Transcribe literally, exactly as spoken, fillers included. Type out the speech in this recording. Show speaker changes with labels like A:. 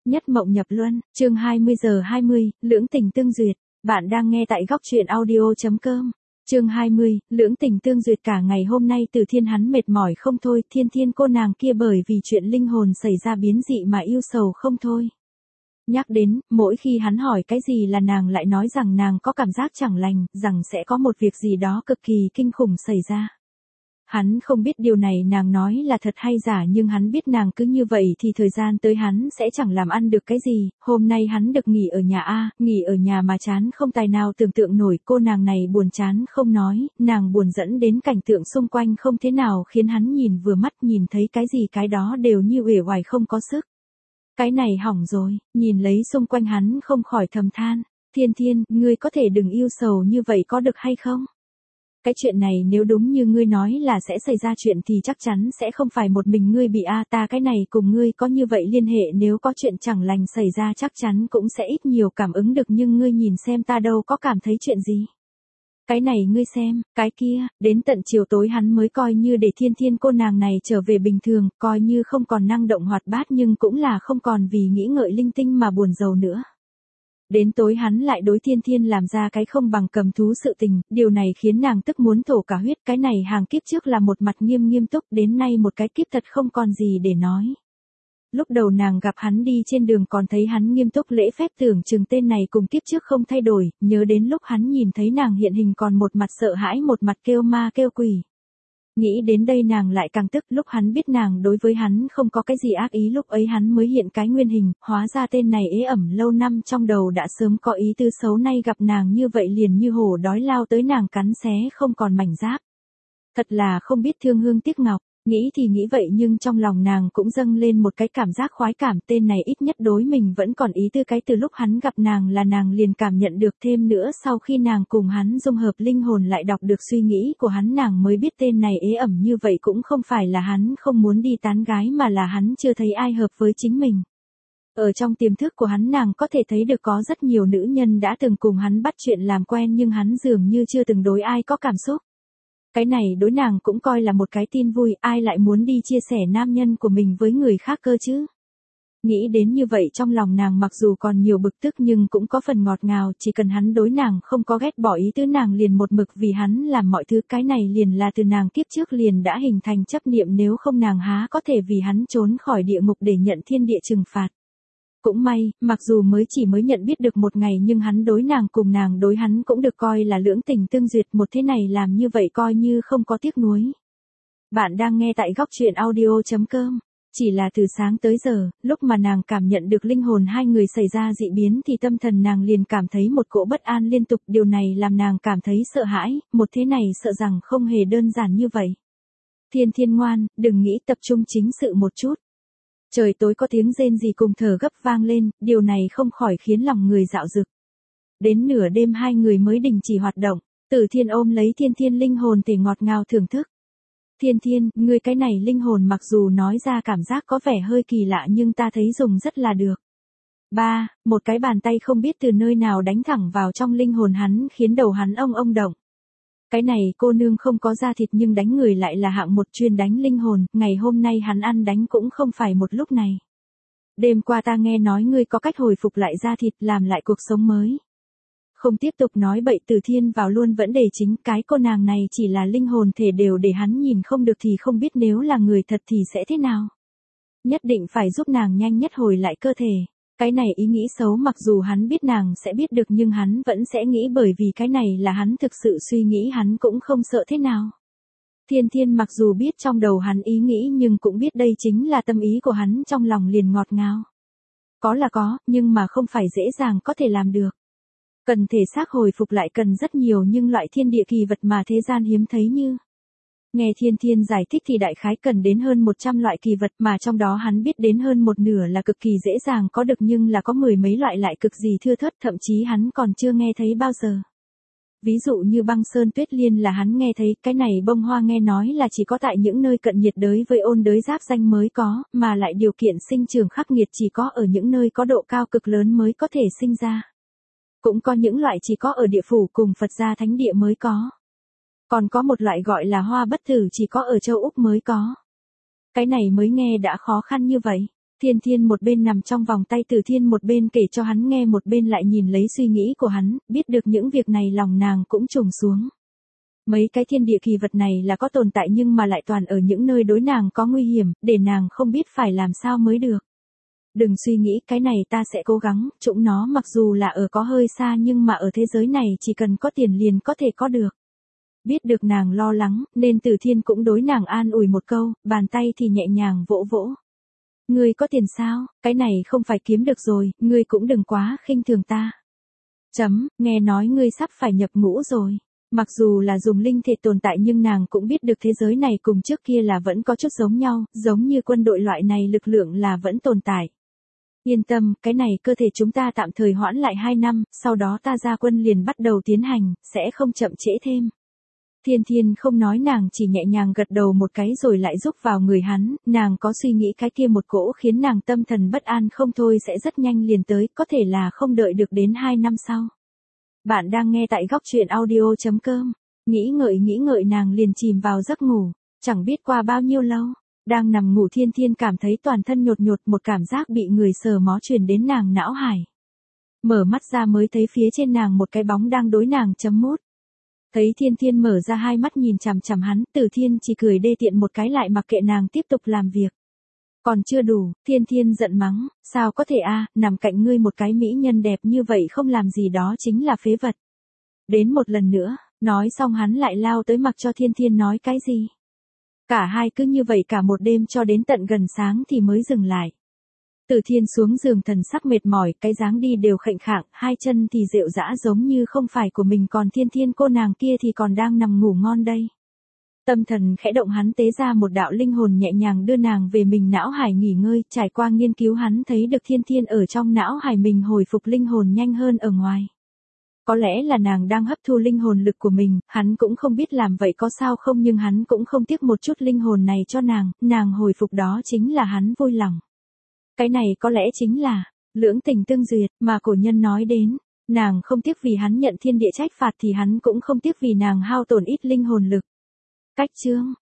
A: Nhất mộng nhập luân, chương hai mươi giờ hai mươi, lưỡng tình tương duyệt. Bạn đang nghe tại góc truyện audio chấm com. Chương hai mươi, lưỡng tình tương duyệt. Cả ngày hôm nay Từ Thiên hắn mệt mỏi không thôi, Thiên Thiên cô nàng kia bởi vì chuyện linh hồn xảy ra biến dị mà yêu sầu không thôi. Nhắc đến, mỗi khi hắn hỏi cái gì là nàng lại nói rằng nàng có cảm giác chẳng lành, rằng sẽ có một việc gì đó cực kỳ kinh khủng xảy ra. Hắn không biết điều này nàng nói là thật hay giả, nhưng hắn biết nàng cứ như vậy thì thời gian tới hắn sẽ chẳng làm ăn được cái gì. Hôm nay hắn được nghỉ ở nhà A, nghỉ ở nhà mà chán không tài nào tưởng tượng nổi. Cô nàng này buồn chán không nói, nàng buồn dẫn đến cảnh tượng xung quanh không thế nào khiến hắn nhìn vừa mắt, nhìn thấy cái gì cái đó đều như uể oải không có sức. Cái này hỏng rồi, nhìn lấy xung quanh hắn không khỏi thầm than. Thiên Thiên, ngươi có thể đừng yêu sầu như vậy có được hay không? Cái chuyện này nếu đúng như ngươi nói là sẽ xảy ra chuyện thì chắc chắn sẽ không phải một mình ngươi bị a, ta cái này cùng ngươi có như vậy liên hệ, nếu có chuyện chẳng lành xảy ra chắc chắn cũng sẽ ít nhiều cảm ứng được, nhưng ngươi nhìn xem ta đâu có cảm thấy chuyện gì. Cái này ngươi xem, cái kia, đến tận chiều tối hắn mới coi như để Thiên Thiên cô nàng này trở về bình thường, coi như không còn năng động hoạt bát nhưng cũng là không còn vì nghĩ ngợi linh tinh mà buồn rầu nữa. Đến tối hắn lại đối Thiên Thiên làm ra cái không bằng cầm thú sự tình, điều này khiến nàng tức muốn thổ cả huyết. Cái này hàng kiếp trước là một mặt nghiêm nghiêm túc, đến nay một cái kiếp thật không còn gì để nói. Lúc đầu nàng gặp hắn đi trên đường còn thấy hắn nghiêm túc lễ phép, tưởng chừng tên này cùng kiếp trước không thay đổi, nhớ đến lúc hắn nhìn thấy nàng hiện hình còn một mặt sợ hãi một mặt kêu ma kêu quỷ. Nghĩ đến đây nàng lại càng tức, lúc hắn biết nàng đối với hắn không có cái gì ác ý lúc ấy hắn mới hiện cái nguyên hình, hóa ra tên này ế ẩm lâu năm trong đầu đã sớm có ý tư xấu, nay gặp nàng như vậy liền như hổ đói lao tới nàng cắn xé không còn mảnh giáp. Thật là không biết thương hương tiếc ngọc, nghĩ thì nghĩ vậy nhưng trong lòng nàng cũng dâng lên một cái cảm giác khoái cảm, tên này ít nhất đối mình vẫn còn ý tư. Cái từ lúc hắn gặp nàng là nàng liền cảm nhận được, thêm nữa sau khi nàng cùng hắn dung hợp linh hồn lại đọc được suy nghĩ của hắn, nàng mới biết tên này ế ẩm như vậy cũng không phải là hắn không muốn đi tán gái mà là hắn chưa thấy ai hợp với chính mình. Ở trong tiềm thức của hắn nàng có thể thấy được có rất nhiều nữ nhân đã từng cùng hắn bắt chuyện làm quen nhưng hắn dường như chưa từng đối ai có cảm xúc. Cái này đối nàng cũng coi là một cái tin vui, ai lại muốn đi chia sẻ nam nhân của mình với người khác cơ chứ. Nghĩ đến như vậy trong lòng nàng mặc dù còn nhiều bực tức nhưng cũng có phần ngọt ngào, chỉ cần hắn đối nàng không có ghét bỏ ý tứ nàng liền một mực vì hắn làm mọi thứ. Cái này liền là từ nàng kiếp trước liền đã hình thành chấp niệm, nếu không nàng há có thể vì hắn trốn khỏi địa ngục để nhận thiên địa trừng phạt. Cũng may, mặc dù mới chỉ mới nhận biết được một ngày nhưng hắn đối nàng cùng nàng đối hắn cũng được coi là lưỡng tình tương duyệt, một thế này làm như vậy coi như không có tiếc nuối. Bạn đang nghe tại góc truyện audio chấm com. Chỉ là từ sáng tới giờ, lúc mà nàng cảm nhận được linh hồn hai người xảy ra dị biến thì tâm thần nàng liền cảm thấy một cỗ bất an liên tục, điều này làm nàng cảm thấy sợ hãi, một thế này sợ rằng không hề đơn giản như vậy. Thiên Thiên ngoan, đừng nghĩ, tập trung chính sự một chút. Trời tối có tiếng rên rỉ cùng thở gấp vang lên, điều này không khỏi khiến lòng người dạo dực. Đến nửa đêm hai người mới đình chỉ hoạt động, Từ Thiên ôm lấy Thiên Thiên linh hồn thể ngọt ngào thưởng thức. Thiên Thiên, ngươi cái này linh hồn mặc dù nói ra cảm giác có vẻ hơi kỳ lạ nhưng ta thấy dùng rất là được. Ba, một cái bàn tay không biết từ nơi nào đánh thẳng vào trong linh hồn hắn khiến đầu hắn ông ông động. Cái này cô nương không có da thịt nhưng đánh người lại là hạng một, chuyên đánh linh hồn, ngày hôm nay hắn ăn đánh cũng không phải một lúc này. Đêm qua ta nghe nói ngươi có cách hồi phục lại da thịt, làm lại cuộc sống mới. Không tiếp tục nói bậy, Từ Thiên vào luôn vấn đề chính, cái cô nàng này chỉ là linh hồn thể đều để hắn nhìn không được thì không biết nếu là người thật thì sẽ thế nào. Nhất định phải giúp nàng nhanh nhất hồi lại cơ thể. Cái này ý nghĩ xấu mặc dù hắn biết nàng sẽ biết được nhưng hắn vẫn sẽ nghĩ, bởi vì cái này là hắn thực sự suy nghĩ, hắn cũng không sợ thế nào. Thiên Thiên mặc dù biết trong đầu hắn ý nghĩ nhưng cũng biết đây chính là tâm ý của hắn, trong lòng liền ngọt ngào. Có là có, nhưng mà không phải dễ dàng có thể làm được. Cần thể xác hồi phục lại cần rất nhiều nhưng loại thiên địa kỳ vật mà thế gian hiếm thấy như. Nghe Thiên Thiên giải thích thì đại khái cần đến hơn một trăm loại kỳ vật mà trong đó hắn biết đến hơn một nửa là cực kỳ dễ dàng có được nhưng là có mười mấy loại lại cực gì thưa thớt, thậm chí hắn còn chưa nghe thấy bao giờ. Ví dụ như băng sơn tuyết liên là hắn nghe thấy, cái này bông hoa nghe nói là chỉ có tại những nơi cận nhiệt đới với ôn đới giáp danh mới có, mà lại điều kiện sinh trưởng khắc nghiệt chỉ có ở những nơi có độ cao cực lớn mới có thể sinh ra. Cũng có những loại chỉ có ở địa phủ cùng Phật gia thánh địa mới có. Còn có một loại gọi là hoa bất tử chỉ có ở châu Úc mới có. Cái này mới nghe đã khó khăn như vậy. Thiên Thiên một bên nằm trong vòng tay Từ Thiên một bên kể cho hắn nghe một bên lại nhìn lấy suy nghĩ của hắn, biết được những việc này lòng nàng cũng trùng xuống. Mấy cái thiên địa kỳ vật này là có tồn tại nhưng mà lại toàn ở những nơi đối nàng có nguy hiểm, để nàng không biết phải làm sao mới được. Đừng suy nghĩ cái này ta sẽ cố gắng, chúng nó mặc dù là ở có hơi xa nhưng mà ở thế giới này chỉ cần có tiền liền có thể có được. Biết được nàng lo lắng, nên Từ Thiên cũng đối nàng an ủi một câu, bàn tay thì nhẹ nhàng vỗ vỗ. Ngươi có tiền sao, cái này không phải kiếm được rồi, ngươi cũng đừng quá khinh thường ta. Chấm, nghe nói ngươi sắp phải nhập ngũ rồi. Mặc dù là dùng linh thể tồn tại nhưng nàng cũng biết được thế giới này cùng trước kia là vẫn có chút giống nhau, giống như quân đội loại này lực lượng là vẫn tồn tại. Yên tâm, cái này cơ thể chúng ta tạm thời hoãn lại hai năm, sau đó ta ra quân liền bắt đầu tiến hành, sẽ không chậm trễ thêm. Thiên Thiên không nói nàng chỉ nhẹ nhàng gật đầu một cái rồi lại rúc vào người hắn, nàng có suy nghĩ cái kia một cỗ khiến nàng tâm thần bất an không thôi sẽ rất nhanh liền tới, có thể là không đợi được đến hai năm sau. Bạn đang nghe tại góc truyện audio chấm com, nghĩ ngợi nghĩ ngợi nàng liền chìm vào giấc ngủ, chẳng biết qua bao nhiêu lâu, đang nằm ngủ Thiên Thiên cảm thấy toàn thân nhột nhột một cảm giác bị người sờ mó truyền đến nàng não hải. Mở mắt ra mới thấy phía trên nàng một cái bóng đang đối nàng chấm mút. Thấy Thiên Thiên mở ra hai mắt nhìn chằm chằm hắn, Từ Thiên chỉ cười đê tiện một cái lại mặc kệ nàng tiếp tục làm việc. Còn chưa đủ, Thiên Thiên giận mắng, sao có thể a, nằm cạnh ngươi một cái mỹ nhân đẹp như vậy không làm gì đó chính là phế vật. Đến một lần nữa, nói xong hắn lại lao tới mặc cho Thiên Thiên nói cái gì. Cả hai cứ như vậy cả một đêm cho đến tận gần sáng thì mới dừng lại. Từ Thiên xuống giường thần sắc mệt mỏi, cái dáng đi đều khệnh khạng, hai chân thì rệu rã giống như không phải của mình còn Thiên Thiên cô nàng kia thì còn đang nằm ngủ ngon đây. Tâm thần khẽ động hắn tế ra một đạo linh hồn nhẹ nhàng đưa nàng về mình não hải nghỉ ngơi, trải qua nghiên cứu hắn thấy được Thiên Thiên ở trong não hải mình hồi phục linh hồn nhanh hơn ở ngoài. Có lẽ là nàng đang hấp thu linh hồn lực của mình, hắn cũng không biết làm vậy có sao không nhưng hắn cũng không tiếc một chút linh hồn này cho nàng, nàng hồi phục đó chính là hắn vui lòng. Cái này có lẽ chính là lưỡng tình tương duyệt mà cổ nhân nói đến, nàng không tiếc vì hắn nhận thiên địa trách phạt thì hắn cũng không tiếc vì nàng hao tổn ít linh hồn lực. Cách chương